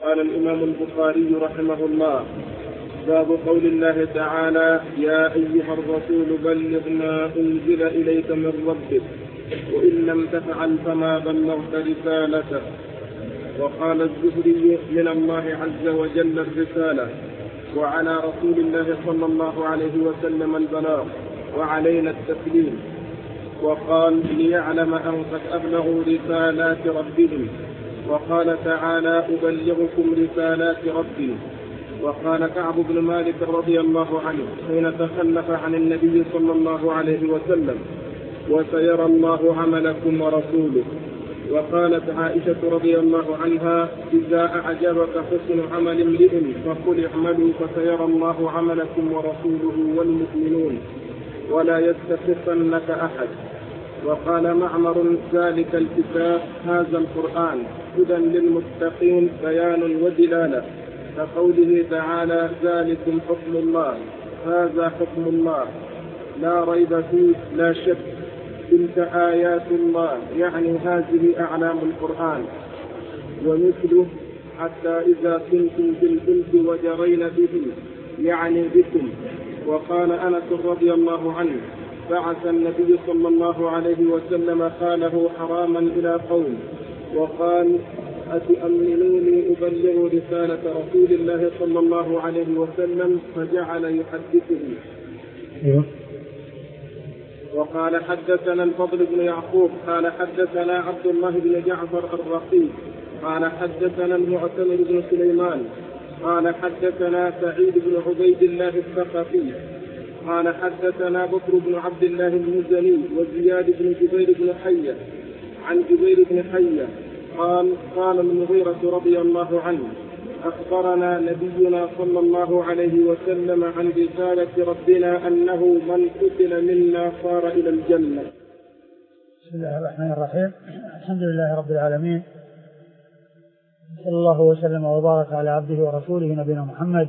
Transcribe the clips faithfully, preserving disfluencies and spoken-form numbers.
قال الإمام البخاري رحمه الله: باب قول الله تعالى: يا أيها الرسول بلغ ما أنزل إليك من ربك وإن لم تفعل فما بلغت رسالته. وقال الزهري: من الله عز وجل الرسالة، وعلى رسول الله صلى الله عليه وسلم البلاغ، وعلينا التسليم. وقال: ليعلم أن قد أبلغوا رسالات ربهم. وقال تعالى: أبلغكم رسالات ربي. وقال كعب بن مالك رضي الله عنه حين تخلف عن النبي صلى الله عليه وسلم: وسيرى الله عملكم ورسوله. وقالت عائشة رضي الله عنها: إذا أعجبك حسن عمل امرئ فقل اعملوا فسيرى الله عملكم ورسوله والمؤمنون ولا يستخفنك أحد. وقال معمر: ذلك الكتاب هذا القرآن هدى للمتقين بيان ودلالة، كقوله تعالى: ذلكم حكم الله، هذا حكم الله لا ريب فيه لا شك، تلك آيات الله، يعني هذه أعلام القرآن. ومثله: حتى إذا كنتم في الفلك وجرين به، يعني بكم. وقال أنس رضي الله عنه: بعث النبي صلى الله عليه وسلم خاله حراما إلى قوم وقال: أتؤمنوني أبلغ رسالة رسول الله صلى الله عليه وسلم؟ فجعل يحدثه. وقال: حدثنا الفضل بن يعقوب قال حدثنا عبد الله بن جعفر الرقي قال حدثنا المعتمر بن سليمان قال حدثنا سعيد بن عبيد الله الثقفي قال حدثنا بكر بن عبد الله المزني وزياد بن جبير بن حية عن جبير بن حية قال: قال المغيرة رضي الله عنه: أخبرنا نبينا صلى الله عليه وسلم عن رسالة ربنا أنه من قتل منا صار إلى الجنة. بسم الله الرحمن الرحيم. الحمد لله رب العالمين، صلى الله وسلم وبارك على عبده ورسوله نبينا محمد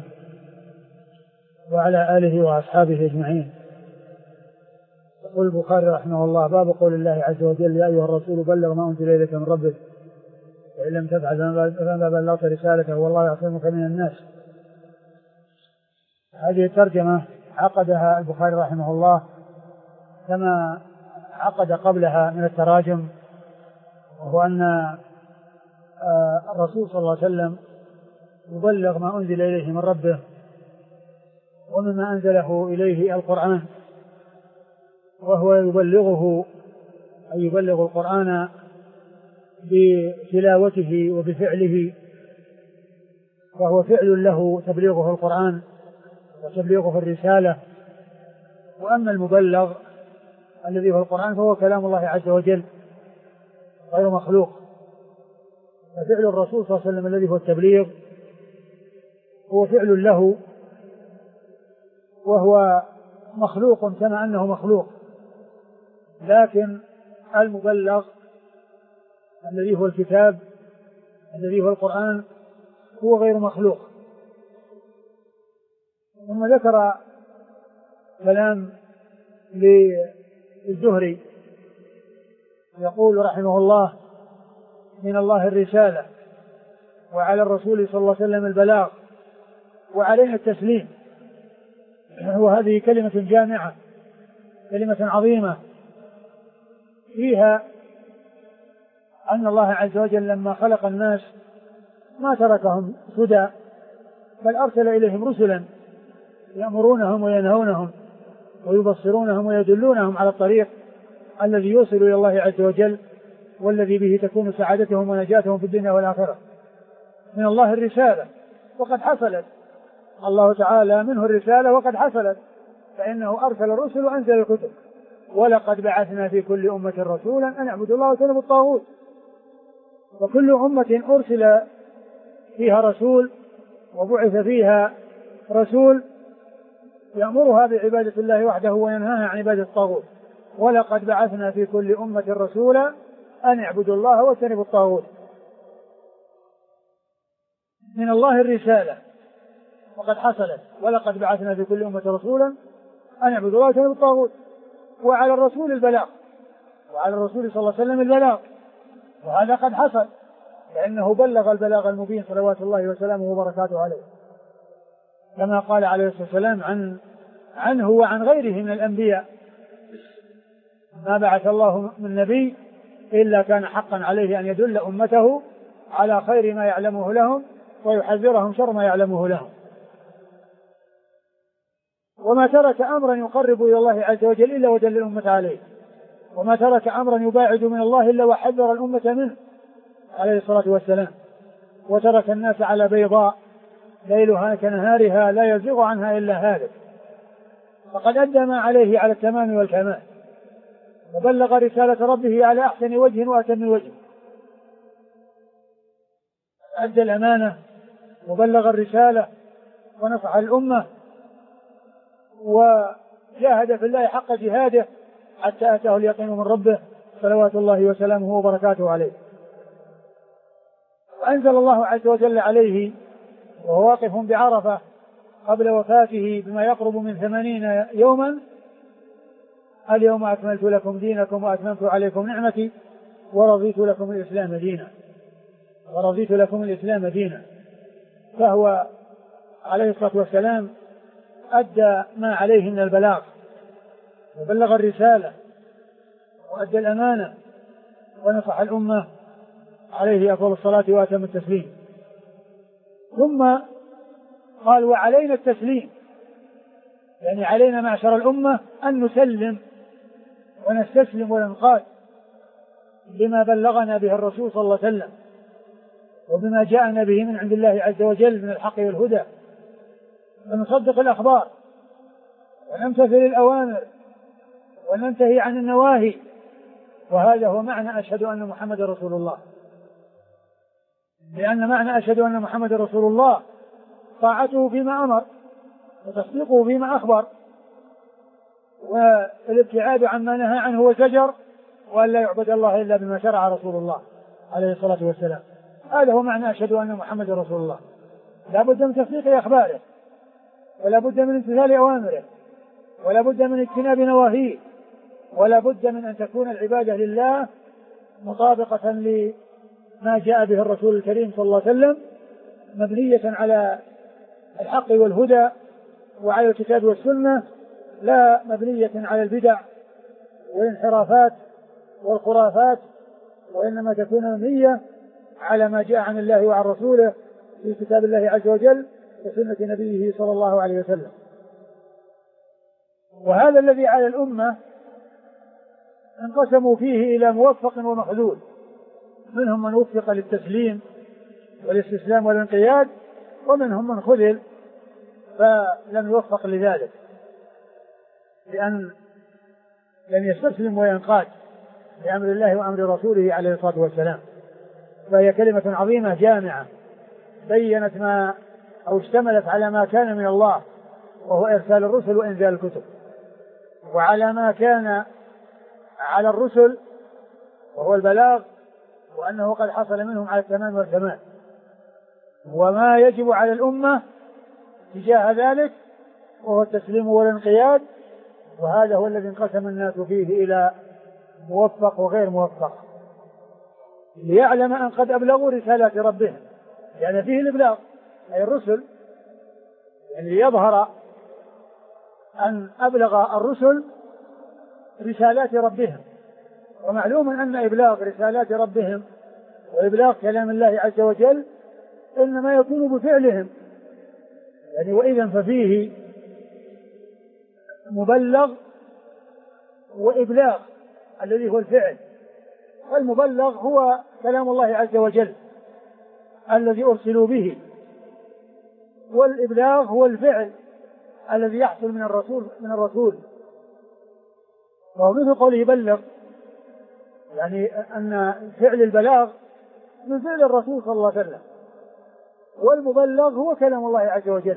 وعلى آله وأصحابه أجمعين. يقول البخاري رحمه الله: باب قول الله عز وجل: يا أيها الرسول بلغ ما أنزل إليك من ربك وإن لم تفعل فما بلغت رسالته والله يعصمك من الناس. هذه الترجمة عقدها البخاري رحمه الله كما عقد قبلها من التراجم، وهو أن الرسول صلى الله عليه وسلم يبلغ ما أنزل إليه من ربه، ومما أنزله إليه القرآن، وهو يبلغه أي يبلغ القرآن بتلاوته وبفعله، فهو فعل له تبليغه القرآن وتبليغه الرسالة. وأما المبلغ الذي هو القرآن فهو كلام الله عز وجل غير مخلوق، ففعل الرسول صلى الله عليه وسلم الذي هو التبليغ هو فعل له، وهو مخلوق كما أنه مخلوق، لكن المبلغ الذي هو الكتاب الذي هو القرآن هو غير مخلوق. ثم ذكر كلام للزهري يقول رحمه الله: من الله الرسالة، وعلى الرسول صلى الله عليه وسلم البلاغ، وعلينا التسليم. وهذه كلمة جامعة، كلمة عظيمة فيها أن الله عز وجل لما خلق الناس ما تركهم سدى، بل أرسل إليهم رسلا يأمرونهم وينهونهم ويبصرونهم ويدلونهم على الطريق الذي يوصل إلى الله عز وجل، والذي به تكون سعادتهم ونجاتهم في الدنيا والآخرة. من الله الرسالة وقد حصلت، الله تعالى منه الرسالة وقد حصلت، فإنه أرسل الرسل وأنزل الكتب. ولقد بعثنا في كل أمة رسولا أن اعبدوا الله واجتنبوا الطاغوت. وكل أمة أرسل فيها رسول وبعث فيها رسول يأمرها بعبادة الله وحده وينهاها عن عبادة الطاغوت. ولقد بعثنا في كل أمة رسولا أن اعبدوا الله واجتنبوا الطاغوت. من الله الرسالة وقد حصلت، ولقد بعثنا في كل أمة رسولا أن اعبدوا الله واجتنبوا الطاغوت. وعلى الرسول البلاغ، وعلى الرسول صلى الله عليه وسلم البلاغ، وهذا قد حصل، لأنه بلغ البلاغ المبين صلوات الله وسلامه وبركاته عليه، كما قال عليه الصلاة والسلام عن عنه وعن غيره من الأنبياء: ما بعث الله من نبي إلا كان حقا عليه أن يدل أمته على خير ما يعلمه لهم ويحذرهم شر ما يعلمه لهم. وما ترك أمرا يقرب إلى الله عز وجل إلا ودل الأمة عليه، وما ترك أمرا يباعد من الله إلا وحذر الأمة منه عليه الصلاة والسلام. وترك الناس على بيضاء ليلها كنهارها لا يزيغ عنها إلا هالك، فقد أدى ما عليه على التمام والكمال، وبلغ رسالة ربه على أحسن وجه وأتم وجه، أدى الأمانة وبلغ الرسالة ونصح الأمة وجاهد في الله حق جهاده حتى أتاه اليقين من ربه صلوات الله وسلامه وبركاته عليه. وأنزل الله عز وجل عليه وهو واقف بعرفة قبل وفاته بما يقرب من ثمانين يوما: اليوم أكملت لكم دينكم وأتممت عليكم نعمتي ورضيت لكم الإسلام دينا ورضيت لكم الإسلام دينا. فهو عليه الصلاة والسلام أدى ما عليه من البلاغ وبلغ الرسالة وأدى الأمانة ونصح الأمة عليه أفضل الصلاة وأتم التسليم. ثم قال: وعلينا التسليم، يعني علينا معشر الأمة أن نسلم ونستسلم وننقاد بما بلغنا به الرسول صلى الله عليه وسلم وبما جاءنا به من عند الله عز وجل من الحق والهدى، ونصدق الأخبار ونمتثل الأوامر وننتهي عن النواهي. وهذا هو معنى أشهد أن محمد رسول الله، لأن معنى أشهد أن محمد رسول الله طاعته فيما أمر وتصديقه فيما أخبر والابتعاد عما نهى عنه وزجر، وأن لا يعبد الله إلا بما شرع رسول الله عليه الصلاة والسلام. هذا هو معنى أشهد أن محمد رسول الله. لا بد من تصديق أخباره، ولا بد من امتثال أوامره، ولا بد من اجتناب نواهيه، ولا بد من أن تكون العبادة لله مطابقة لما جاء به الرسول الكريم صلى الله عليه وسلم، مبنية على الحق والهدى وعلى الكتاب والسنة، لا مبنية على البدع والانحرافات والخرافات، وإنما تكون مبنية على ما جاء عن الله وعن رسوله في كتاب الله عز وجل وسنة نبيه صلى الله عليه وسلم. وهذا الذي على الأمة انقسموا فيه إلى موفق ومخذول، منهم من وفق للتسليم والاستسلام والانقياد، ومنهم من خذل فلم يوفق لذلك لأن لم يستسلم وينقاد لأمر الله وأمر رسوله عليه الصلاة والسلام. فهي كلمة عظيمة جامعة بينت ما أو اشتملت على ما كان من الله، وهو إرسال الرسل وإنزال الكتب، وعلى ما كان على الرسل وهو البلاغ، وأنه قد حصل منهم على التمام والكمال، وما يجب على الأمة تجاه ذلك وهو التسليم والانقياد. وهذا هو الذي انقسم الناس فيه إلى موفق وغير موفق، ليعلم أن قد أبلغوا رسالات ربهم، يعني فيه الإبلاغ أي الرسل، يعني ليظهر أن أبلغ الرسل رسالات ربهم. ومعلوم أن إبلاغ رسالات ربهم وإبلاغ كلام الله عز وجل إنما يكون بفعلهم، يعني وإذا ففيه مبلغ وإبلاغ الذي هو الفعل. والمبلغ هو كلام الله عز وجل الذي أرسلوا به، والإبلاغ هو الفعل الذي يحصل من الرسول من الرسول وهو مثل قوله يبلغ، يعني أن فعل البلاغ من فعل الرسول صلى الله عليه وسلم، والمبلغ هو كلام الله عز وجل.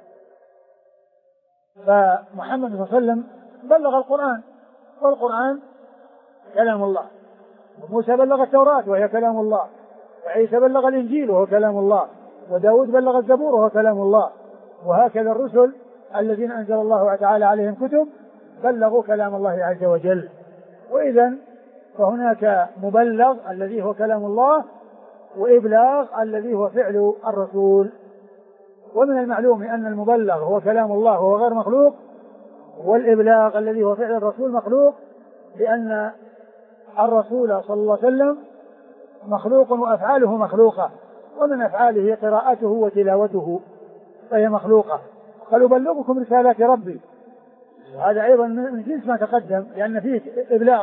فمحمد صلى الله عليه وسلم بلغ القرآن، والقرآن كلام الله، وموسى بلغ التوراة وهي كلام الله، وعيسى بلغ الإنجيل وهو كلام الله، وداود بلغ الزبور وهو كلام الله. وهكذا الرسل الذين أنزل الله تعالى عليهم كتب بلغوا كلام الله عز وجل. وإذا فهناك مبلغ الذي هو كلام الله، وإبلاغ الذي هو فعل الرسول. ومن المعلوم أن المبلغ هو كلام الله وهو غير مخلوق، والإبلاغ الذي هو فعل الرسول مخلوق، لأن الرسول صلى الله عليه وسلم مخلوق وأفعاله مخلوقة، ومن أفعاله قراءته وتلاوته فهي مخلوقة. قال أبلغكم رسالات ربي، هذا أيضا من جنس ما تقدم، لأن فيه إبلاغ،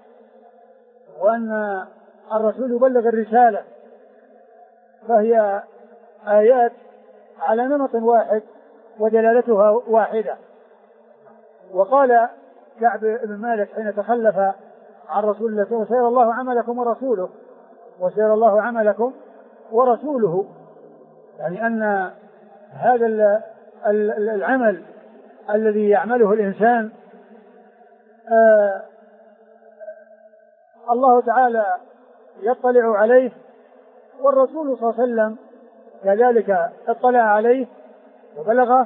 وأن الرسول يبلغ الرسالة، فهي آيات على نمط واحد ودلالتها واحدة. وقال كعب بن مالك حين تخلف عن رسول الله: وسير الله عملكم ورسوله، وسير الله عملكم ورسوله، يعني أن هذا العمل الذي يعمله الإنسان آه الله تعالى يطلع عليه، والرسول صلى الله عليه وسلم كذلك اطلع عليه وبلغه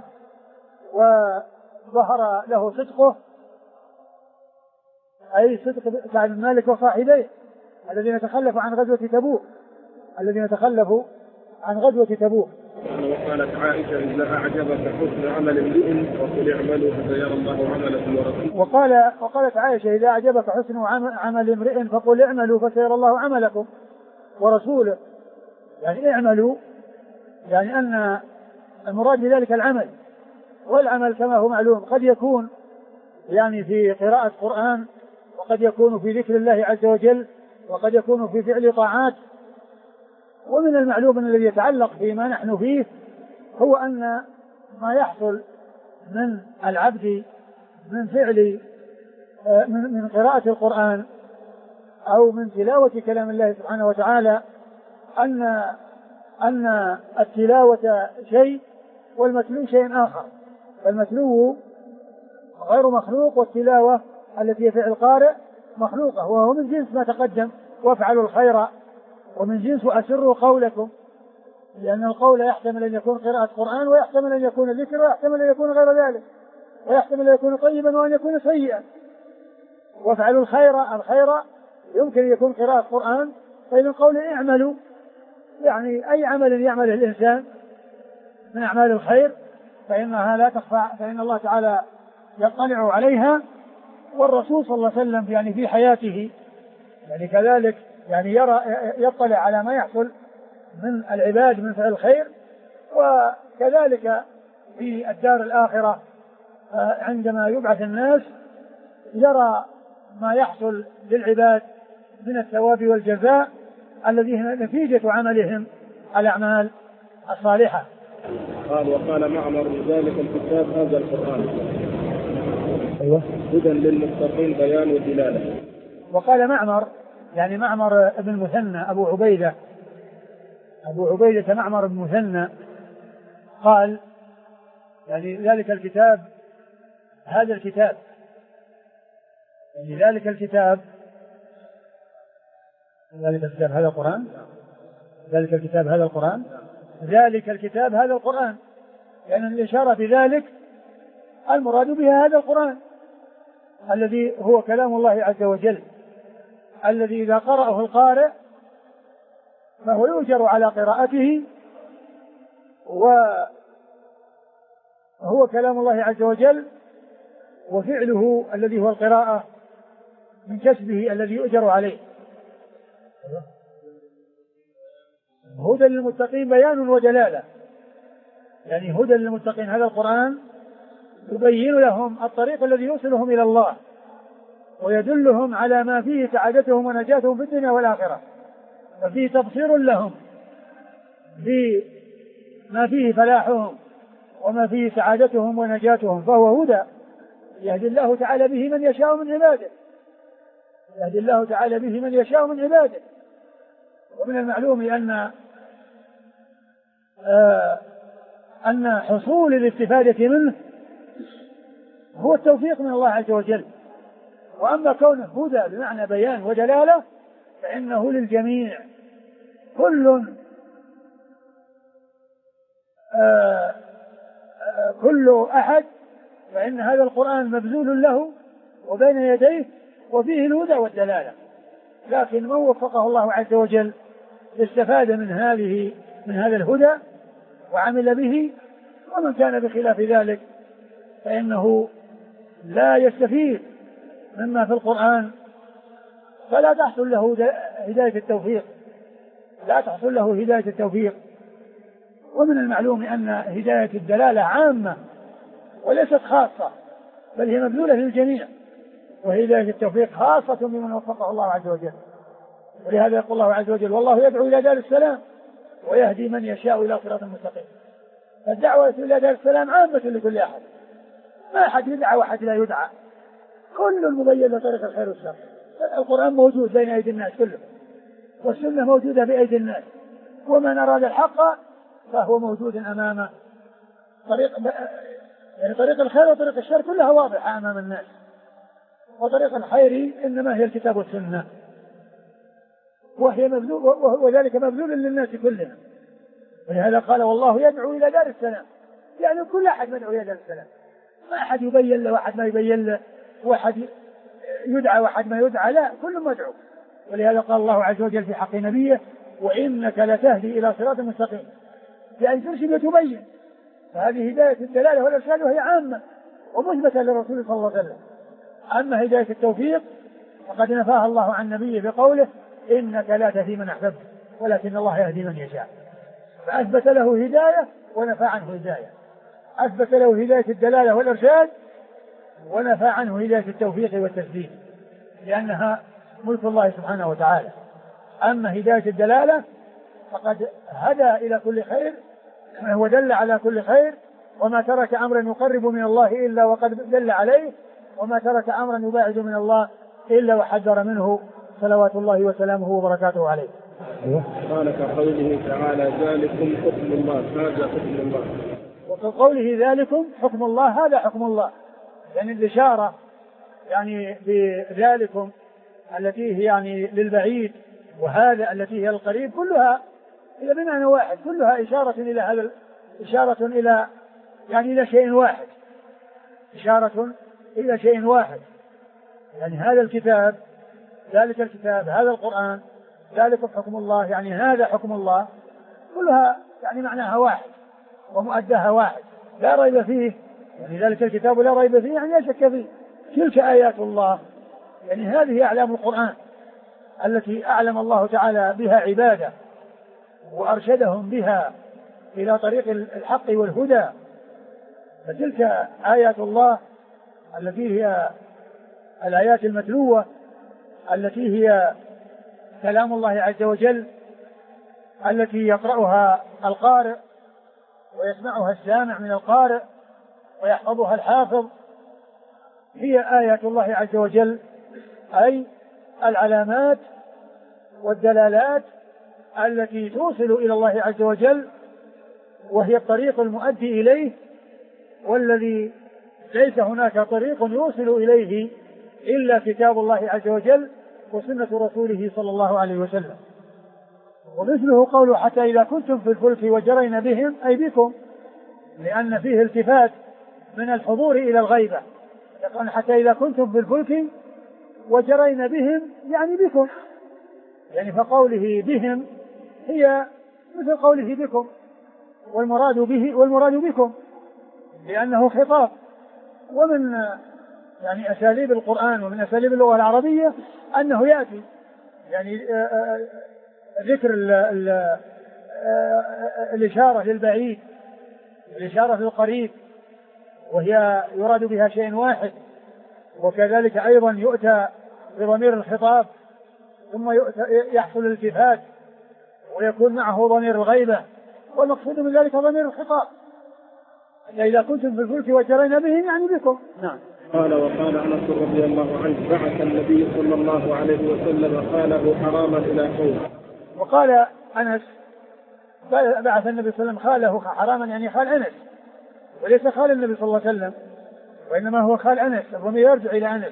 وظهر له صدقه، أي صدق كعب بن مالك وصاحبيه الذين تخلفوا عن غزوة تبوك الذين تخلفوا عن غزوة تبوك. وقالت عائشة: إذا أعجبك حسن عمل امرئ فقل اعملوا فسيرى الله عملكم ورسوله. وقال وقالت عائشة: إذا أعجبك حسن عمل امرئ فقل اعملوا فسيرى الله عملكم ورسوله. يعني اعملوا، يعني أن المراد بذلك العمل، والعمل كما هو معلوم قد يكون يعني في قراءة قرآن، وقد يكون في ذكر الله عز وجل، وقد يكون في فعل طاعات. ومن المعلوم أن الذي يتعلق فيما نحن فيه هو أن ما يحصل من العبد من فعل من قراءة القرآن أو من تلاوة كلام الله سبحانه وتعالى، أن أن التلاوة شيء والمتلو شيء آخر، فالمتلو غير مخلوق، والتلاوة التي هي فعل القارئ مخلوقة، وهو من جنس ما تقدم: وافعلوا الخير، ومن جنس وأسروا قولكم، لأن القول يحتمل أن يكون قراءة قرآن، ويحتمل أن يكون ذكر، ويحتمل أن يكون غير ذلك، ويحتمل أن يكون طيبا وأن يكون سيئا. وافعلوا الخير، الخير يمكن أن يكون قراءة قرآن، فإن القول اعملوا، يعني أي عمل يعمله الإنسان من أعمال الخير فإنها لا تخفى، فإن الله تعالى يطلع عليها، والرسول صلى الله عليه وسلم يعني في حياته يعني كذلك يعني يرى يطلع على ما يحصل من العباد من فعل الخير، وكذلك في الدار الآخرة عندما يبعث الناس يرى ما يحصل للعباد من الثواب والجزاء الذي هي نتيجة عملهم الأعمال الصالحة. قال: وقال معمر: ذلك الكتاب هذا القرآن أيوة هدى للمتقين بيان ودلالة. وقال معمر، يعني معمر بن المثنى أبو عبيدة أبو عبيدة معمر بن المثنى قال: يعني ذلك الكتاب هذا الكتاب يعني ذلك الكتاب ذلك الكتاب هذا القرآن ذلك الكتاب هذا القرآن ذلك الكتاب هذا القرآن يعني الإشارة بذلك المراد بها هذا القرآن الذي هو كلام الله عز وجل، الذي إذا قرأه القارئ فهو يؤجر على قراءته، وهو كلام الله عز وجل، وفعله الذي هو القراءة من كسبه الذي يؤجر عليه. هدى للمتقين بيان ودلالة، يعني هدى للمتقين هذا القرآن يبين لهم الطريق الذي يوصلهم إلى الله، ويدلهم على ما فيه سعادتهم ونجاتهم في الدنيا والآخرة، وفيه تبصير لهم بما فيه فلاحهم وما فيه سعادتهم ونجاتهم، فهو هدى يهدي الله تعالى به من يشاء من عباده يهدي الله تعالى به من يشاء من عباده. ومن المعلوم أن آه أن حصول الاستفادة منه هو التوفيق من الله عز وجل، وأما كونه هدى بمعنى بيان ودلالة فإنه للجميع، كل آه آه كل أحد فإن هذا القرآن مبذول له وبين يديه وفيه الهدى والدلالة، لكن من وفقه الله عز وجل استفاد من هذه من هذا الهدى وعمل به، ومن كان بخلاف ذلك فإنه لا يستفيد مما في القرآن، فلا تحصل له هداية التوفيق لا تحصل له هداية التوفيق. ومن المعلوم أن هداية الدلالة عامة وليست خاصة، بل هي مبذولة للجميع، وهداية التوفيق خاصة بمن وفقه الله عز وجل. ولهذا يقول الله عز وجل: والله يدعو إلى دار السلام ويهدي من يشاء إلى صراط مستقيم. فالدعوة إلى دار السلام عامة لكل أحد، ما أحد يدعى وأحد لا يدعى، كل مبين لطريق الخير والشر. القرآن موجود بين أيدي الناس كلهم، والسنة موجودة بأيدي الناس، ومن أراد الحق فهو موجود أمامه. طريق يعني طريق الخير وطريق الشر كلها واضحة أمام الناس، وطريق الخير إنما هي الكتاب والسنة، وهي مبذول، وذلك مبذول للناس كلهم. ولهذا قال: والله يدعو إلى دار السلام، يعني كل أحد مدعو إلى دار السلام، ما أحد يبين له واحد ما يبين له، واحد يدعى واحد ما يدعى، لا، كل مدعو. ولهذا قال الله عز وجل في حق نبيه: وإنك لتهدي إلى صراط مستقيم، يعني ترشد وتبين. فهذه هداية الدلالة والإرشاد، وهي عامة ومثبتة للرسول صلى الله عليه وسلم. أما هداية التوفيق فقد نفاها الله عن نبيه بقوله: إنك لا تهدي من أحببت ولكن الله يهدي من يشاء. فأثبت له هداية ونفى عنه هداية، أثبت له هداية الدلالة والإرشاد ونفى عنه هداية التوفيق والتسديد، لأنها ملك الله سبحانه وتعالى. أما هداية الدلالة فقد هدى إلى كل خير ودل على كل خير، وما ترك أمرا يقرب من الله إلا وقد دل عليه، وما ترك أمرا يباعد من الله إلا وحذر منه، صلوات الله وسلامه وبركاته عليه. قال كقوله تعالى: ذلكم حكم الله، هذا حكم الله. وكقوله: ذلكم حكم الله، هذا حكم الله، يعني الإشارة يعني بذلكم التي هي يعني للبعيد، وهذا التي هي القريب، كلها هي بمعنى واحد، كلها إشارة إلى هذا، إشارة إلى يعني إلى شيء واحد، إشارة إلى شيء واحد. يعني هذا الكتاب، ذلك الكتاب، هذا القرآن، ذلك حكم الله، يعني هذا حكم الله، كلها يعني معناها واحد ومؤداها واحد، لا ريب فيه. يعني ذلك الكتاب لا ريب فيه، يعني لا شك فيه. تلك آيات الله، يعني هذه أعلام القرآن التي أعلم الله تعالى بها عباده وأرشدهم بها إلى طريق الحق والهدى. فتلك آيات الله التي هي الآيات المتلوة، التي هي كلام الله عز وجل، التي يقرأها القارئ ويسمعها السامع من القارئ ويحفظها الحافظ، هي آيات الله عز وجل، أي العلامات والدلالات التي توصل إلى الله عز وجل، وهي الطريق المؤدي إليه، والذي ليس هناك طريق يوصل إليه إلا كتاب الله عز وجل وسنة رسوله صلى الله عليه وسلم. ومثله قوله: حتى إذا كنتم في الفلك وجرين بهم، أي بكم، لأن فيه التفات من الحضور إلى الغيبة. يقول: حتى إذا كنتم في الفلك وجرين بهم، يعني بكم، يعني فقوله بهم هي مثل قوله بكم، والمراد به والمراد بكم، لأنه خطاب. ومن يعني أساليب القرآن ومن أساليب اللغة العربية أنه يأتي يعني ذكر ال ال الإشارة للبعيد، الإشارة للقريب، وهي يراد بها شيء واحد. وكذلك أيضا يؤتى بضمير الخطاب، ثم يحصل الالتفات ويكون معه ضمير الغيبة، والمقصود من ذلك ضمير الخطاب. إذا كنتم في الفلك وجرين بهم، يعني بكم. نعم. قال: وقال أنس رضي الله عنه: بعث النبي صلى الله عليه وسلم خاله حراما إلى قوم. وقال أنس: بعث النبي صلى الله عليه وسلم خاله حراما، يعني خال أنس، وليس خال النبي صلى الله عليه وسلم، وإنما هو خال أنس، الضمير يرجع إلى أنس.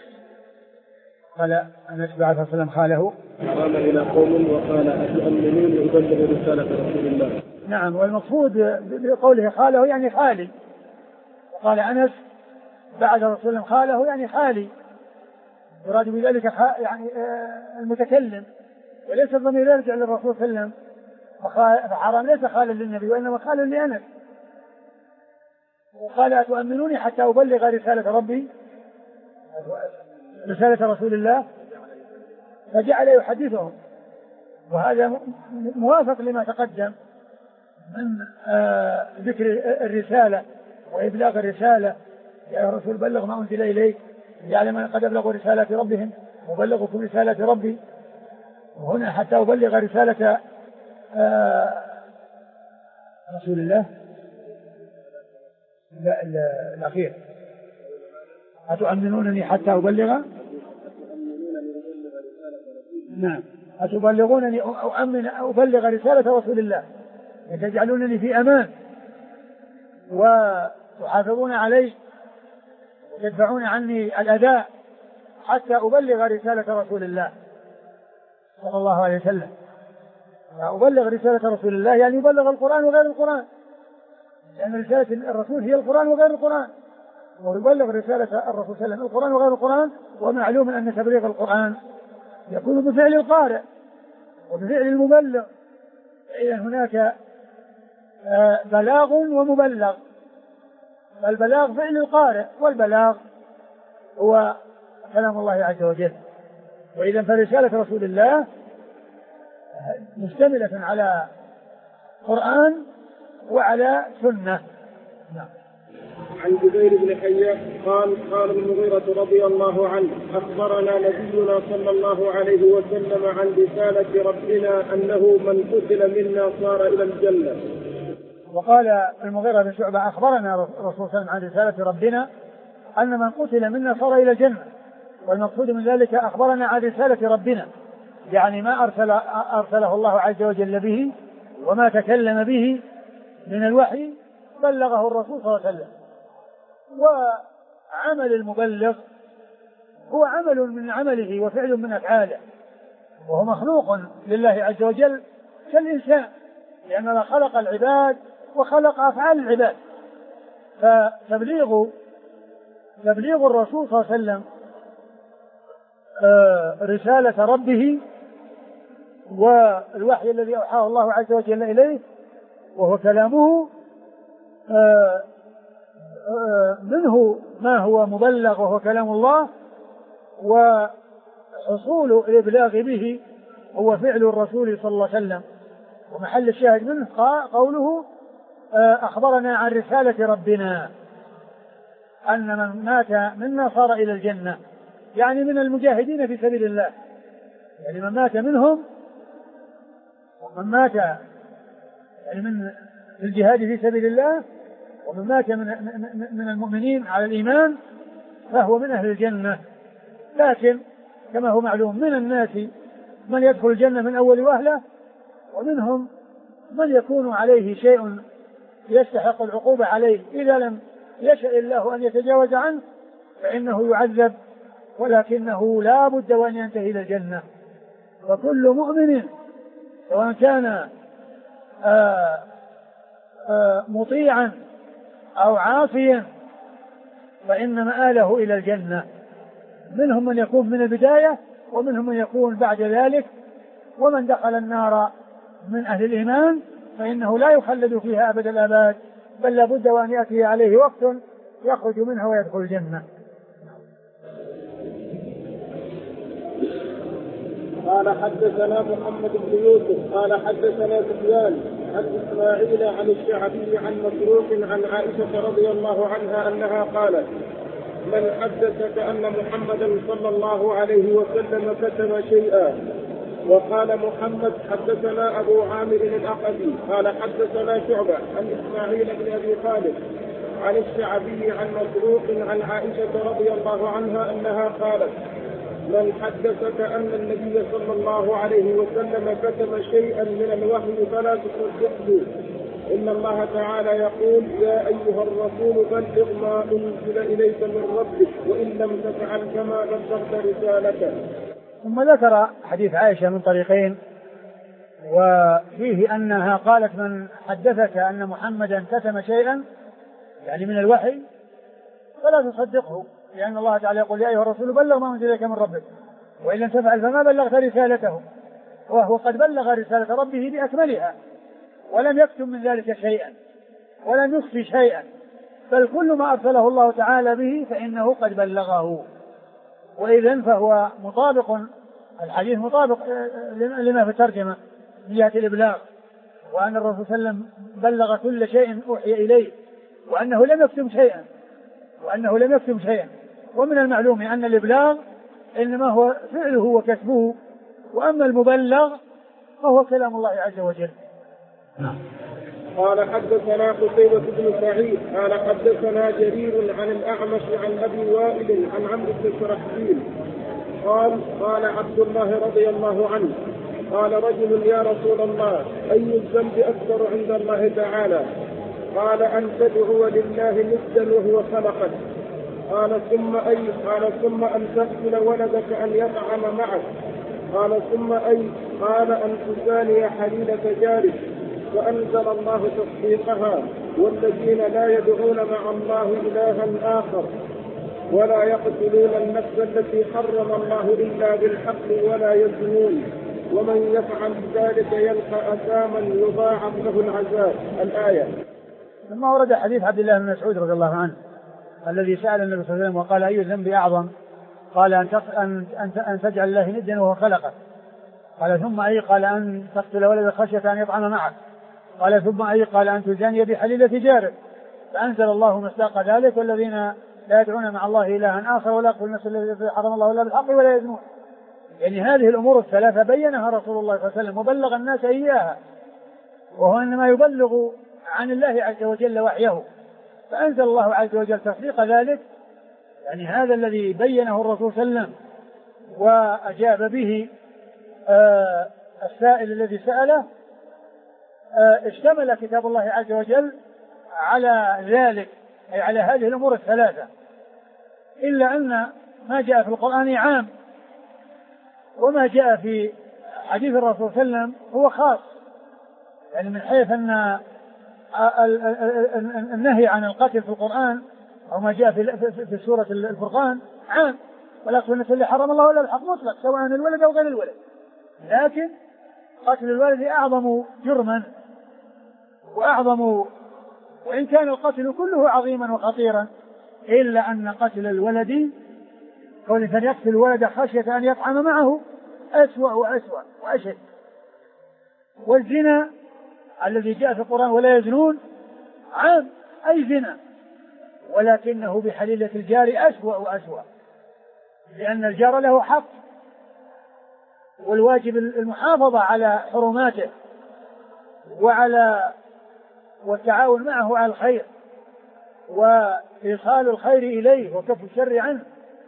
قال أنس: بعث صلى الله عليه وسلم خاله حراما إلى قوم، وقال: أتؤمنون أبلغ رسالة رسول الله. نعم، والمقصود بقوله خاله يعني خالي. وقال أنس: بعد رسول الله خاله يعني خالي، يراد بذلك يعني المتكلم، وليس الضمير يرجع للرسول صلى الله عليه وسلم، فحرام ليس خالا للنبي وإنما خالا لأنس. وقال أتؤمنوني حتى أبلغ رسالة ربي رسالة رسول الله، فجعل يحدثهم. وهذا موافق لما تقدم من آه ذكر الرسالة وإبلاغ الرسالة. يا رسول بلغ ما أنزل إليك يعلم أن قد أبلغوا رسالة ربهم وبلغكم رسالة ربي. وهنا حتى أبلغ رسالة آه رسول الله لا الأخير أتؤمنونني حتى أبلغ نعم أتبلغونني أؤمن أبلغ رسالة رسول الله وتجعلونني في أمان وتحافظون علي وتدفعون عني الأذى حتى أبلغ رسالة رسول الله صلى الله عليه وسلم. أبلغ رسالة رسول الله يعني يبلغ القرآن وغير القرآن، لأن رسالة الرسول هي القرآن وغير القرآن، ويبلغ رسالة الرسول صلى الله عليه وسلم القرآن وغير القرآن. ومعلوم أن تبليغ القرآن يكون بفعل القارئ وبفعل المبلغ، إذا هناك بلاغ ومبلغ. البلاغ فعل القارئ والبلاغ هو كلام الله عز وجل. وإذا فرسالة رسول الله مشتملة على قرآن وعلى سنة. نعم. عن جبير بن حيان قال قال المغيرة رضي الله عنه أخبرنا نبينا صلى الله عليه وسلم عن رسالة ربنا أنه من قتل منا صار إلى الجنة. وقال المغيرة بن شعبة أخبرنا رسول الله صلى الله عليه وسلم عن رسالة ربنا أن من قتل منا صار إلى الجنة. والمقصود من ذلك أخبرنا عن رسالة ربنا، يعني ما أرسل أرسله الله عز وجل به وما تكلم به من الوحي بلغه الرسول صلى الله عليه وسلم. وعمل المبلغ هو عمل من عمله وفعل من أفعاله، وهو مخلوق لله عز وجل كالإنسان، لأن الله خلق العباد وخلق أفعال العباد. فتبليغ تبليغ الرسول صلى الله عليه وسلم رسالة ربه والوحي الذي أوحاه الله عز وجل إليه وهو كلامه منه ما هو مبلغ وهو كلام الله، وحصول الإبلاغ به هو فعل الرسول صلى الله عليه وسلم. ومحل الشاهد منه قوله أخبرنا عن رسالة ربنا أن من مات منا صار إلى الجنة، يعني من المجاهدين في سبيل الله، يعني من مات منهم ومن مات يعني من الجهاد في سبيل الله ومن مات من, من المؤمنين على الإيمان فهو من أهل الجنة. لكن كما هو معلوم من الناس من يدخل الجنة من أول وهلة، ومنهم من يكون عليه شيء يستحق العقوبة عليه إذا لم يشاء الله أن يتجاوز عنه فإنه يعذب، ولكنه لا بد وأن ينتهي إلى الجنة. وكل مؤمن سواء كان آآ آآ مطيعا أو عاصيا فإن مآله إلى الجنة. منهم من يكون من البداية ومنهم من يكون بعد ذلك. ومن دخل النار من أهل الإيمان فإنه لا يخلد فيها أبد الآباد، بل لابد وأن يأتي عليه وقت يخرج منها ويدخل الجنة. قال حدثنا محمد بن يوسف قال حدثنا سفيان عن إسماعيل عن الشعبي عن مسروق عن عائشة رضي الله عنها أنها قالت من حدثك أن محمدا صلى الله عليه وسلم كتب شيئا. وقال محمد حدثنا أبو عامر الأقدي قال حدثنا شعبة عن إسماعيل بن أبي خالد عن الشعبي عن مسروق عن عائشة رضي الله عنها أنها قالت من حدثك أن النبي صلى الله عليه وسلم كتب شيئا من الوحي فلا تصدقه، إن الله تعالى يقول يا أيها الرسول بلغ ما أنزل إليك من ربك وإن لم تفعل فما بلغت رسالته. ثم ذكر حديث عائشة من طريقين، وفيه أنها قالت من حدثك أن محمدا كتم شيئا يعني من الوحي فلا تصدقه، لأن الله تعالى يقول يا أيها الرسول بلغ ما أنزل إليك من ربك وإن لم تفعل فما بلغت رسالته. وهو قد بلغ رسالة ربه بأكملها ولم يكتم من ذلك شيئا ولم يخفي شيئا، بل كل ما أرسله الله تعالى به فإنه قد بلغه. وإذن فهو مطابق، الحديث مطابق لما في الترجمة من جهة الإبلاغ، وأن الرسول صلى الله عليه وسلم بلغ كل شيء أوحي إليه، وأنه لم يكتم شيئا وأنه لم يكتم شيئا. ومن المعلوم أن الإبلاغ إنما هو فعله وكتبه، وأما المبلغ فهو كلام الله عز وجل. قال حدثنا قتيبة بن سعيد قال حدثنا جرير عن الأعمش عن أبي وائل عن عمرو بن شرحبيل قال قال عبد الله رضي الله عنه قال رجل يا رسول الله أي الذنب أكبر عند الله تعالى؟ قال أن تدعو لله ندا وهو خلقك. قال ثم أي؟ قال ثم أن تقتل ولدك أن يطعم معك. قال ثم أي؟ قال أن تزاني حليلة جارك. فأنزل الله تصديقها والذين لا يدعون مع الله إلها آخر ولا يقتلون النفس التي حرم الله إلا بالحق ولا يزنون ومن يفعل ذلك يلقى أثاما يضاعف له العذاب. الآية. ثم ورد حديث عبد الله بن مسعود رضي الله عنه الذي سأل النبي صلى الله عليه وسلم وقال أي الذنب أعظم؟ قال أن, أن, أن تجعل الله ندا وهو خلقك. قال ثم أي؟ قال أن تقتل ولدك خشية أن يطعم معك. قال ثم أي؟ قال أن تزاني بحليلة جارك. فأنزل الله مصداق ذلك والذين لا يدعون مع الله إلها آخر ولا يقتلون النفس التي حرم الله إلا بالحق ولا يزنون. يعني هذه الأمور الثلاثة بينها رسول الله صلى الله عليه وسلم وبلغ الناس إياها، وهو إنما يبلغ عن الله عز وجل وحيه، فأنزل الله عز وجل تصديق ذلك. يعني هذا الذي بينه الرسول صلى الله عليه وسلم وأجاب به آه السائل الذي سأله آه اشتمل كتاب الله عز وجل على ذلك، أي على هذه الأمور الثلاثة، إلا أن ما جاء في القرآن عام وما جاء في حديث الرسول صلى الله عليه وسلم هو خاص. يعني من حيث أن النهي عن القتل في القرآن أو ما جاء في سورة الفرقان عام، ولا يقتلون النفس التي حرم الله إلا بالحق مطلق سواء الولد أو غير الولد، لكن قتل الولد أعظم جرما وأعظم، وإن كان القتل كله عظيما وخطيرا، إلا أن قتل الولد كون الإنسان يقتل الولد خشية أن يطعم معه أسوأ وأسوأ وأشد. والزنا الذي جاء في القرآن ولا يزنون عام أي زنا، ولكنه بحليلة الجار أسوأ وأسوأ، لأن الجار له حق والواجب المحافظة على حرماته وعلى والتعاون معه على الخير وإيصال الخير إليه وكف الشر عنه.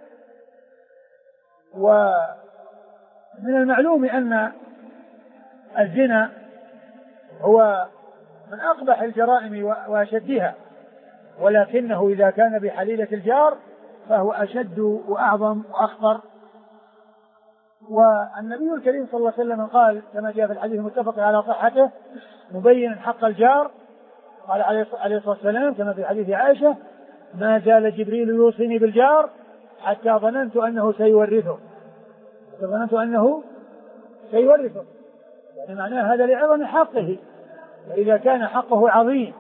ومن المعلوم أن الزنا هو من أقبح الجرائم وأشدها، ولكنه إذا كان بحليلة الجار فهو أشد وأعظم وأخطر. والنبي الكريم صلى الله عليه وسلم قال كما جاء في الحديث المتفق على صحته مبين حق الجار، قال عليه الصلاة والسلام كما في حديث عائشة ما زال جبريل يوصيني بالجار حتى ظننت أنه سيورثه ظننت أنه سيورثه يعني معناه هذا لعظم حقه. فإذا كان حقه عظيم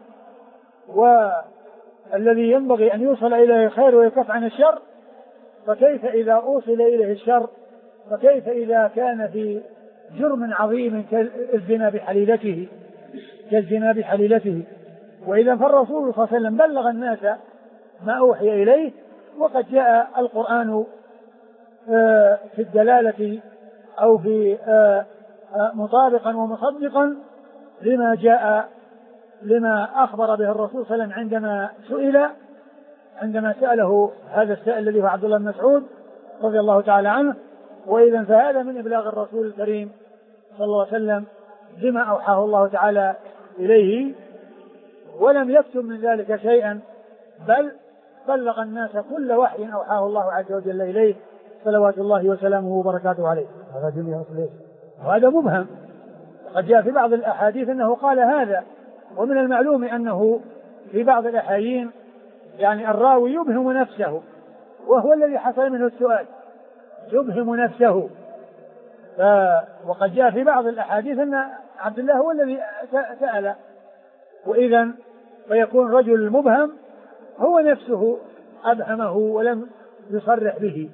والذي ينبغي أن يوصل إليه الخير ويكف عن الشر، فكيف إذا أوصل إليه الشر؟ فكيف إذا كان في جرم عظيم كالزنا بحليلته كالزنا بحليلته وإذا فالرسول صلى الله عليه وسلم بلغ الناس ما أوحي إليه، وقد جاء القرآن في الدلالة أو في مطابقا ومصدقا لما جاء لما أخبر به الرسول صلى الله عليه وسلم عندما سئل عندما سأله هذا السائل الذي هو عبد الله بن مسعود رضي الله تعالى عنه. وإذا فهذا من إبلاغ الرسول الكريم صلى الله عليه وسلم بما أوحاه الله تعالى إليه، ولم يكتم من ذلك شيئا، بل بلغ الناس كل وحي أوحاه الله عز وجل إليه صلوات الله وسلامه وبركاته عليه. هذا جميع وهذا مبهم، قد جاء في بعض الأحاديث أنه قال هذا. ومن المعلوم أنه في بعض الأحايين يعني الراوي يبهم نفسه، وهو الذي حصل منه السؤال، يبهم نفسه ف... وقد جاء في بعض الأحاديث أن عبد الله هو الذي سأل، وإذا فيكون رجل المبهم هو نفسه أبهمه ولم يصرح به.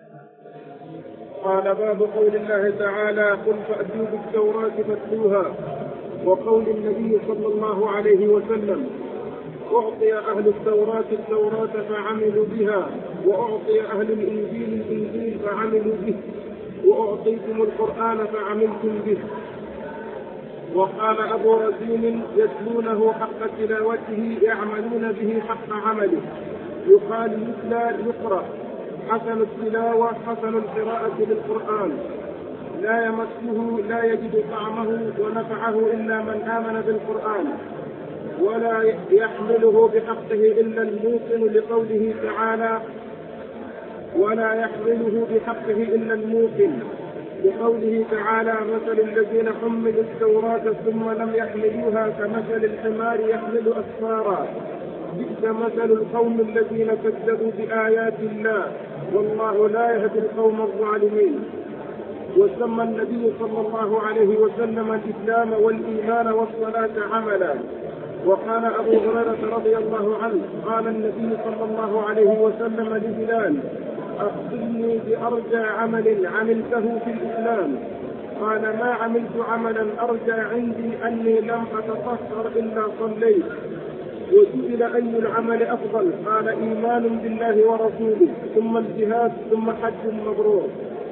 قال باب قول الله تعالى قل فأتوا بالتوراة فاتلوها، وقول النبي صلى الله عليه وسلم أعطي أهل التوراة التوراة فعملوا بها، وأعطي أهل الإنجيل الإنجيل فعملوا به، وأعطيتم القرآن فعملتم به. وقال أبو رزين يتلونه حق تلاوته يعملون به حق عمله، يقال يتلى يقرأ، حسن التلاوة حسن القراءة للقرآن، لا يمسه لا يجد طعمه ونفعه إلا من آمن بالقرآن، ولا يحمله بحقه إلا الموقن لقوله تعالى ولا يحمله بحقه إلا الموقن لقوله تعالى مثل الذين حملوا التوراة ثم لم يحملوها كمثل الحمار يحمل أسفارا، بئس مثل القوم الذين كذبوا بآيات الله والله لا يهدي القوم الظالمين. وسمى النبي صلى الله عليه وسلم الإسلام والإيمان والصلاة عملا. وقال أبو هريرة رضي الله عنه قال النبي صلى الله عليه وسلم لبلال أخبرني بأرجى عمل عملته في الإسلام، قال ما عملت عملا أرجى عندي أني لم أتطهر إلا صليت. وسئل أي العمل أفضل قال إيمان بالله ورسوله ثم الجهاد ثم حج مبرور.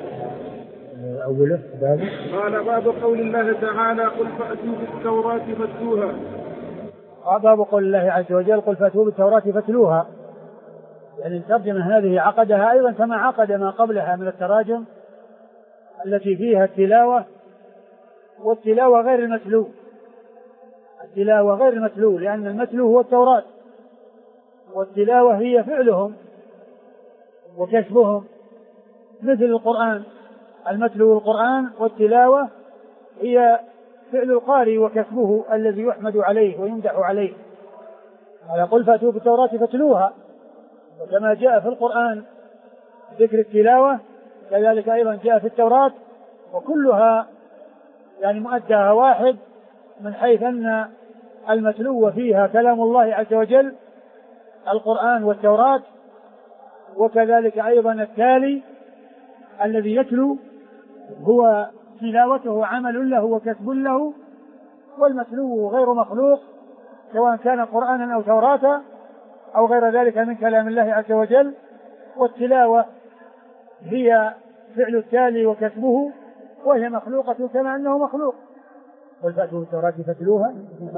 أوله باب قال باب قول الله تعالى قل فأتوا بالتوراة فاتلوها. باب قول الله عز وجل قل فأتوا بالتوراة فاتلوها، يعني الترجمة هذه عقدها أيضا كما عقد ما قبلها من التراجم التي فيها التلاوة والتلاوة غير المتلو. التلاوة غير المتلو لأن المتلو هو التوراة، والتلاوة هي فعلهم وكسبهم مثل القرآن. المتلو القرآن والتلاوة هي فعل القارئ وكسبه الذي يحمد عليه ويمدح عليه. قل فأتوا بالتوراة فاتلوها، وكما جاء في القرآن ذكر التلاوة كذلك أيضا جاء في التوراة، وكلها يعني مؤداها واحد من حيث أن المتلو فيها كلام الله عز وجل القرآن والتوراة، وكذلك أيضا التالي الذي يتلو هو تلاوته عمل له وكسب له، والمتلو غير مخلوق سواء كان قرآنا أو توراة أو غير ذلك من كلام الله عز وجل، والتلاوة هي فعل التالي وكسبه وهي مخلوقة كما أنه مخلوق. قل فأتوا بالتوراة فاتلوها.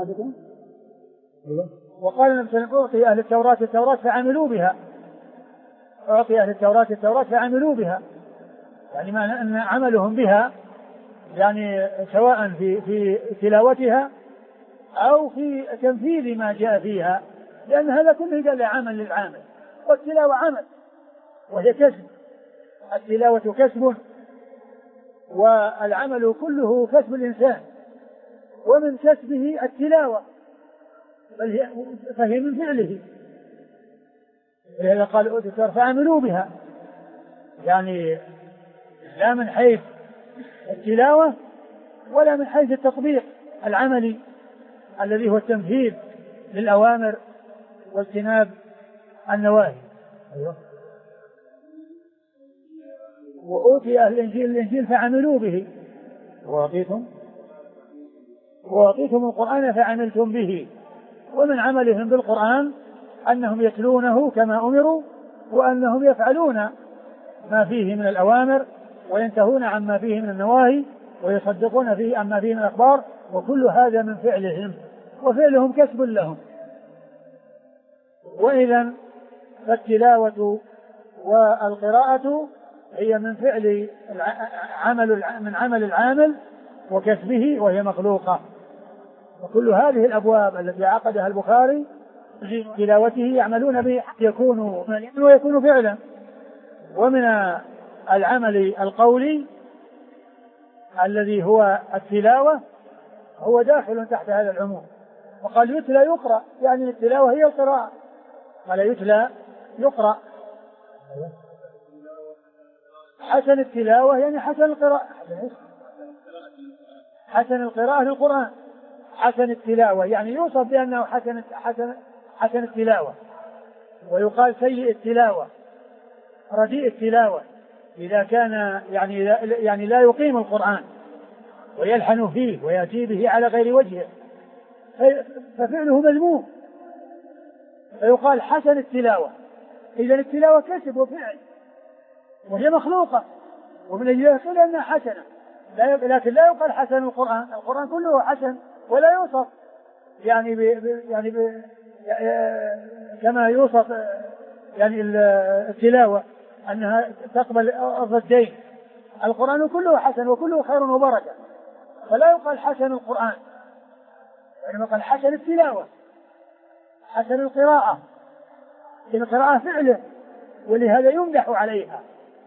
وقال النبي أعطي أهل التوراة التوراة فعملوا بها، أعطي أهل التوراة التوراة فعملوا بها، يعني معنى أن عملهم بها يعني سواء في في تلاوتها أو في تنفيذ ما جاء فيها، لأن هذا كله قال عمل للعامل، والتلاوة عمل وهي كسب. التلاوة كسب والعمل كله كسب الإنسان، ومن كسبه التلاوة فهي من فعله. لهذا قال أوتوا فعملوا بها، يعني لا من حيث التلاوة ولا من حيث التطبيق العملي الذي هو التنفيذ للأوامر واجتناب النواهي. أيوة. وأوتي أهل الإنجيل الإنجيل فعملوا به، وأعطيتم وأعطيتم القرآن فعملتم به. ومن عملهم بالقرآن أنهم يتلونه كما أمروا، وأنهم يفعلون ما فيه من الأوامر وينتهون عما فيه من النواهي ويصدقون فيه عما فيه من الأخبار، وكل هذا من فعلهم، وفعلهم كسب لهم. وإذا فالتلاوة والقراءة هي من فعل عمل من عمل العامل وكسبه وهي مخلوقة. وكل هذه الأبواب التي عقدها البخاري في تلاوته يعملون به يكون ويكون فعلا. ومن العمل القولي الذي هو التلاوة هو داخل تحت هذا العموم. وقال يتلى يقرأ، يعني التلاوة هي القراءة. قال يتلى يقرأ، حسن التلاوة يعني حسن القراءة، حسن القراءة للقرآن، حسن التلاوة يعني يوصف بأنه حسن حسن حسن التلاوة، ويقال سيء التلاوة رديء التلاوة إذا كان يعني يعني لا يقيم القرآن ويلحن فيه ويأتي به على غير وجهه ففعله مذموم، فيقال حسن التلاوة. إذا التلاوة كسب وفعل وهي مخلوقة، ومن أجل يقول أنها حسنة، لكن لا يقال حسن القرآن. القرآن كله حسن ولا يوصف يعني ب يعني ب كما يوصف يعني التلاوة أنها تقبل الضدين. القرآن كله حسن وكله خير وبركة، فلا يقال حسن القرآن، وإنما قال حسن التلاوة، حسن القراءة، إن القراءة فعله، ولهذا يمدح عليها،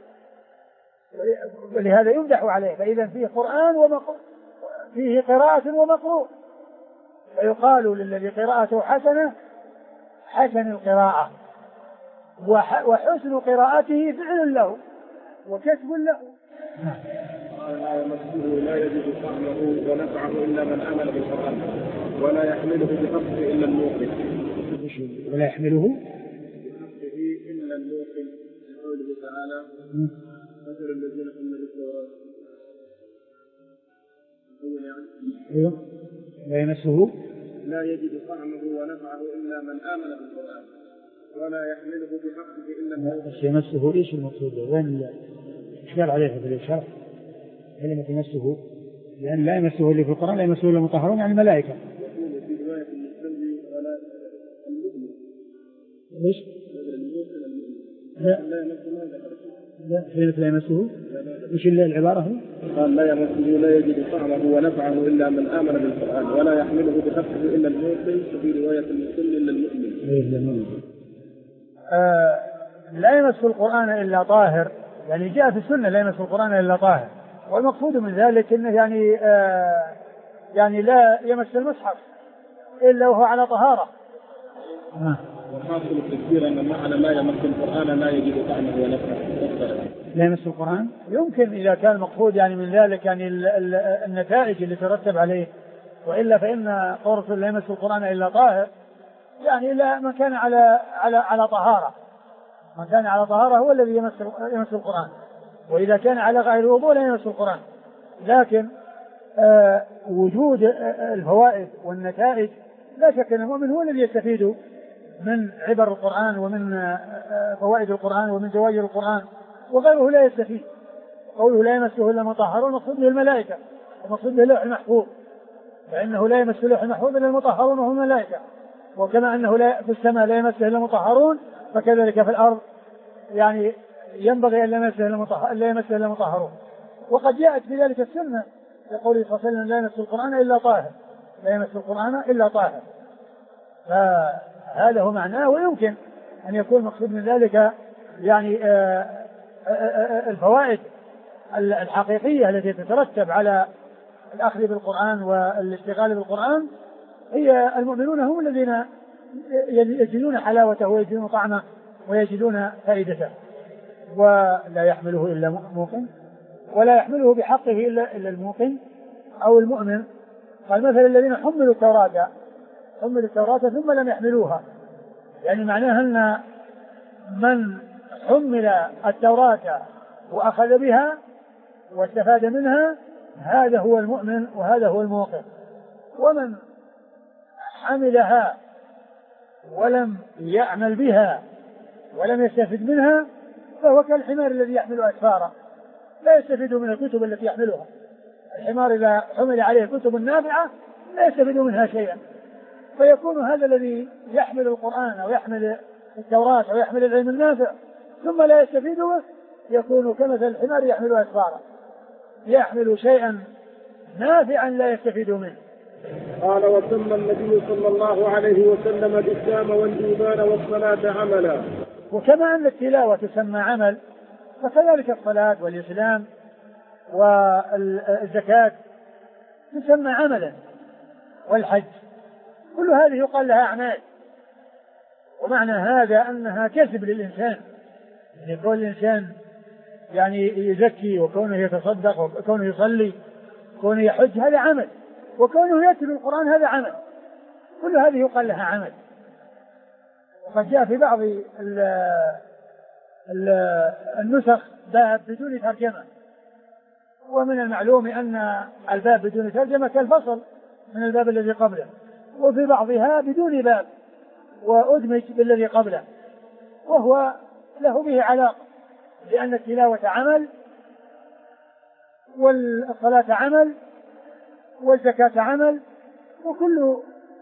ولهذا يمدح عليه. فإذا فيه قرآن ومقروء، فيه قراءة ومقروء، فيقال للذي قراءته حسنة حسن القراءة، وحسن قراءته فعل له وكسب له. لا يمسه لا يجد طعمه ونفعه إلا من آمن بالقرآن ولا يحمله بحقه إلا الموقن. ولا يحمله بحقه إلا الموقن، لقوله تعالى مثل الذين حملوا التوراة أيوه لا يمسه لا يجد طعمه ونفعه إلا من آمن بالقرآن ولا يحمله بحقه إلا الموقن. بس يمسه إيش المقصود؟ وين إشكال عليه في الشرح؟ كلمة يمسه لأن لا يمسه اللي في القرآن لا يمسه إلا المطهرون يعني الملائكة. يقول في رواية المسلم ولا المؤمن. ليش؟ لا لا يمسه ما لا كلمة لا يمسه إيش إلا العبارة هي؟ قال لا يمسه لا يجد طعمه ونفعه إلا من آمن بالقرآن ولا يحمله بحقه إلا المؤمن، وفي رواية المسلم إلا المؤمن. إلا المؤمن. آه لا يمس القرآن إلا طاهر، يعني جاء في السنة لا يمس القرآن إلا طاهر، والمقصود من ذلك أنه يعني آه يعني لا يمس المصحف إلا وهو على طهارة. آه. وحاصل التفسير أن معنى لا يمس القرآن لا يجد طعمه ونفعه. لا يمس القرآن يمكن إذا كان المقصود يعني من ذلك يعني ال ال النتائج اللي ترتب عليه، وإلا فإن قول لا يمس القرآن إلا طاهر يعني إلا من كان على على على طهارة، من كان على طهارة هو الذي يمس يمس القرآن، وإذا كان على غير وضوء لا يمس القرآن. لكن آه وجود آه الفوائد والنتائج لا شك أن المؤمن هو الذي يستفيد من عبر القرآن ومن آه فوائد القرآن ومن زوايا القرآن، وغيره لا يستفيد. قوله لا يمسه إلا المطهرون المقصود به الملائكة، المقصود به اللوح المحفوظ، فإنه لا يمس اللوح المحفوظ إلا المطهرون وهم الملائكة، وكما أنه لا في السماء لا يمسه إلا المطهرون فكذلك في الأرض يعني ينبغي أن لا يمسه إلا يمسه إلا المطهرون. وقد جاءت في ذلك السنة يقول صلى الله عليه وسلم لا يمس القرآن إلا طاهر، لا يمس القرآن إلا طاهر، فهذا هو معناه. ويمكن أن يكون مقصود من ذلك يعني آآ آآ الفوائد الحقيقية التي تترتب على الأخذ بالقرآن والاشتغال بالقرآن، هي المؤمنون هم الذين يجدون حلاوته ويجدون طعمه ويجدون فائدته. ولا يحمله إلا موقن ولا يحمله بحقه إلا إلا الموقن أو المؤمن. قال مثل الذين حملوا التوراة حملوا التوراة ثم لم يحملوها، يعني معناها أن من حمل التوراة وأخذ بها واستفاد منها هذا هو المؤمن وهذا هو الموقن، ومن حملها ولم يعمل بها ولم يستفد منها فهو كالحمار الذي يحمل أسفارا لا يستفيد من الكتب التي يحملها. الحمار إذا حمل عليه كتب نافعة لا يستفيد منها شيئا، فيكون هذا الذي يحمل القرآن أو يحمل التوراة أو يحمل العلم النافع ثم لا يستفيد به يكون كمثل الحمار يحمل أسفارا، يحمل شيئا نافعا لا يستفيد منه. قال وسمى النبي صلى الله عليه وسلم الإسلام والإيمان والصلاة عملا. وكما أن التلاوة تسمى عمل فكذلك الصلاة والإسلام والزكاة تسمى عملا، والحج كل هذه يقال لها أعمال. ومعنى هذا أنها كسب للإنسان، يعني يقول الإنسان يعني يزكي، وكونه يتصدق، وكونه يصلي، وكونه يحج، هذا عمل، وكونه يتلو القرآن هذا عمل، كل هذه يقال لها عمل. وقد جاء في بعض ال ال النسخ باب بدون ترجمة، ومن المعلوم أن الباب بدون ترجمة كالفصل من الباب الذي قبله، وفي بعضها بدون باب وأدمج بالذي قبله، وهو له به علاقة، لأن التلاوة عمل، والصلاة عمل، والزكاة عمل، وكل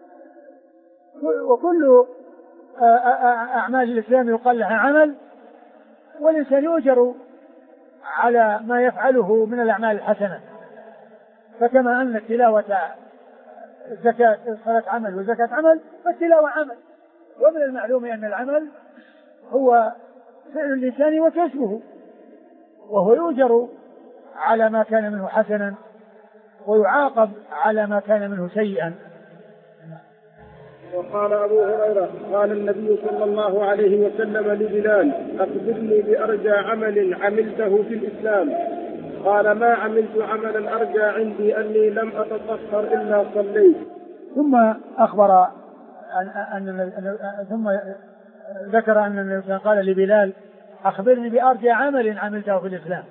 وكل أعمال الإسلام يقال لها عمل، والإنسان يؤجر على ما يفعله من الأعمال الحسنة. فكما أن التلاوة الزكاة الصلاة عمل والزكاة عمل، فالتلاوة عمل. ومن المعلوم أن العمل هو فعل الإنسان وكسبه، وهو يؤجر على ما كان منه حسنا، ويعاقب على ما كان منه سيئا. وقال أبو هريرة قال النبي صلى الله عليه وسلم لبلال: أخبرني بأرجى عمل عملته في الإسلام. قال: ما عملت عملا أرجى عندي أني لم أتطهر إلا صليت. ثم أخبر أن أن ثم ذكر أن النبي قال لبلال: أخبرني بأرجى عمل عملته في الإسلام.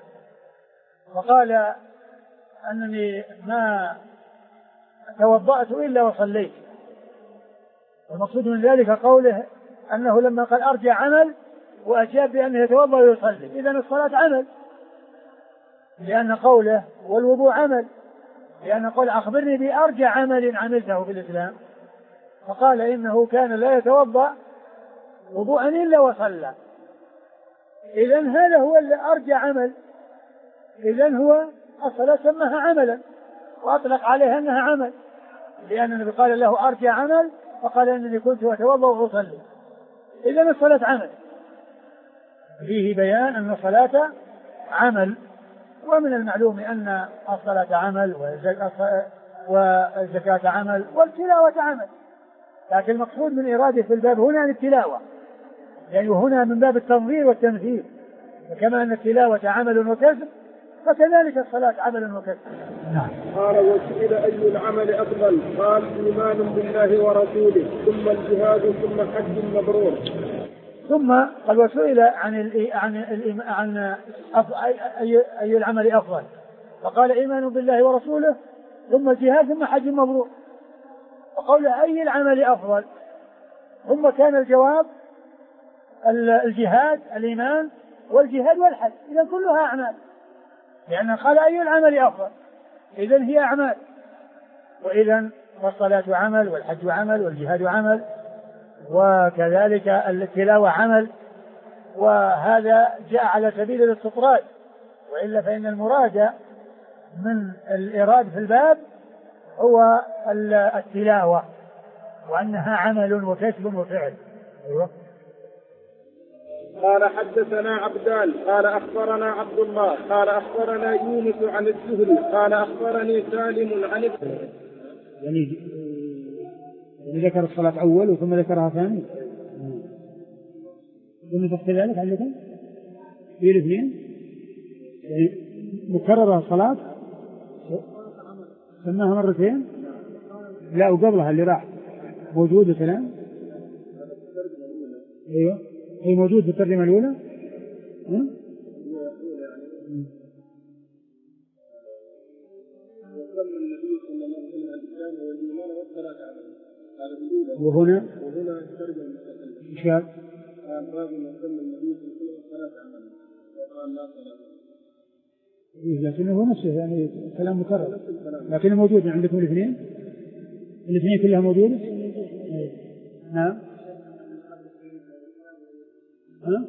وقال: أنني ما توضأت إلا وصليت. المقصود من ذلك قوله أنه لما قال أرجى عمل وأجاب بأنه يتوضأ ويصلي، إذن الصلاة عمل، لأن قوله والوضوء عمل، لأن قول أخبرني بأرجى عمل عملته في الإسلام، فقال إنه كان لا يتوضأ وضوءا إلا وصلى. إذن هذا هو أرجى عمل، إذن هو الصلاة سماها عملا وأطلق عليها أنها عمل، لأن النبي قال له أرجى عمل، فقال إنني كنت أتوضأ وأصلي. إذن الصلاة عمل، فيه بيان أن الصلاة عمل. ومن المعلوم أن الصلاة عمل، والزكاة عمل، والتلاوة عمل، لكن المقصود من إرادة في الباب هنا التلاوة، يعني هنا من باب التنظير والتمثيل. وكما أن التلاوة عمل وكسب، فكذلك الصلاة عمل وكسب. نعم. قال: وسئل أي العمل أفضل؟ قال: إيمان بالله ورسوله، ثم الجهاد، ثم حج مبرور. ثم قال: وسئل عن ال عن ال عن أي أي العمل أفضل؟ فقال: إيمان بالله ورسوله، ثم الجهاد، ثم حج مبرور. وقول أي العمل أفضل، ثم كان الجواب الجهاد، الإيمان والجهاد والحج، إذا كلها أعمال، لأن قال أي العمل أفضل، إذن هي أعمال. وإذن والصلاة عمل، والحج عمل، والجهاد عمل، وكذلك التلاوة عمل. وهذا جاء على سبيل الاستطراد، وإلا فإن المراد من الإراد في الباب هو التلاوة، وأنها عمل وكسب وفعل. أيوة. قال: حدثنا عبدان قال أخبرنا عبد الله قال أخبرنا يونس عن الزهري قال أخبرني سالم عن يعني يعني ذكر الصلاة أول ثم ذكرها ثاني، ثم تحت ذلك عندكم في الاثنين يعني مكررة الصلاة سماها مرتين، لا وقبلها اللي راح موجود الكلام. أيوة هي موجود في الترجمة الأولى. وهنا وهنا ترجمة إشكال باب يسمى النبي صلى الله عليه وسلم الصلاة عملا وقال لا صلاة. لكنه هو نفسه يعني كلام مكرر، لكنه موجود عندكم الاثنين الاثنين كلها موجودة. نعم. ها؟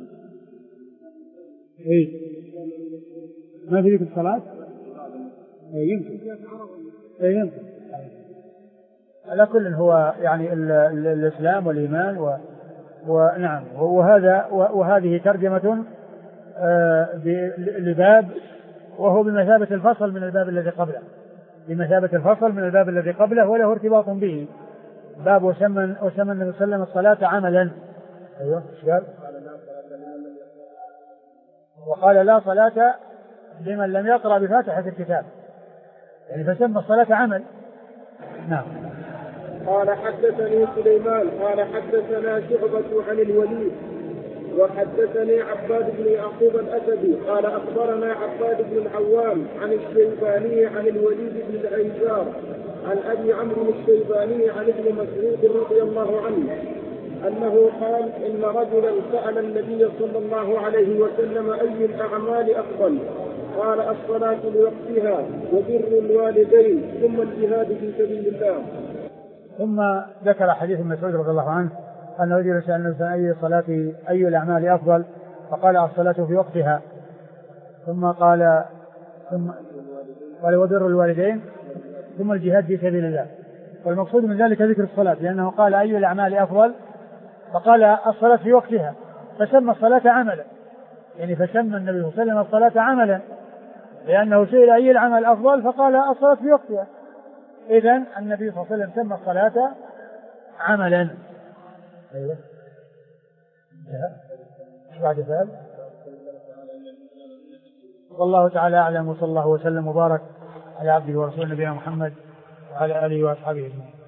إيه ما في ذيك الصلاة. إيه يمكن. إيه يمكن. على كل هو يعني ال ال الإسلام والإيمان و ونعم وهذا وهذه ترجمة آه لباب، وهو بمثابة الفصل من الباب الذي قبله، بمثابة الفصل من الباب الذي قبله، وله ارتباط به. باب وسمى وسمى النبي صلى الله عليه وسلم الصلاة عملا. أيوه. وقال لا صلاة لمن لم يقرأ بفاتحة الكتاب، يعني فسمى الصلاة عمل. نعم. قال حدثني سليمان قال حدثنا شعبة عن الوليد وحدثني عباد بن يعقوب الأسدي قال أخبرنا عباد بن العوام عن الشيباني عن الوليد بن الأيسار عن أبي عمرو الشيباني عن ابن مسعود رضي الله عنه أنه قال إن رجلا سأل النبي صلى الله عليه وسلم أي الأعمال أفضل؟ قال الصلاة لوقتها وبر الوالدين ثم الجهاد في سبيل الله. ثم ذكر حديث ابن مسعود رضي الله عنه أن رجل سأل النبي أي صلاة أي الأعمال أفضل؟ فقال الصلاة في وقتها، ثم قال ثم قال وبر الوالدين ثم الجهاد في سبيل الله. والمقصود من ذلك ذكر الصلاة، لأنه قال أي الأعمال أفضل فقال الصلاة في وقتها، فسمى الصلاة عملا، يعني فسمى النبي صلى الله عليه وسلم الصلاة عملا، لأنه سئل أي العمل أفضل فقال الصلاة في وقتها. إذن النبي صلى الله عليه وسلم سمى الصلاة عملا. أيوة. بعد ذلك والله تعالى أعلم، وصلى الله وسلم وبارك على عبده ورسوله نبينا محمد وعلى آله وأصحابه أجمعين.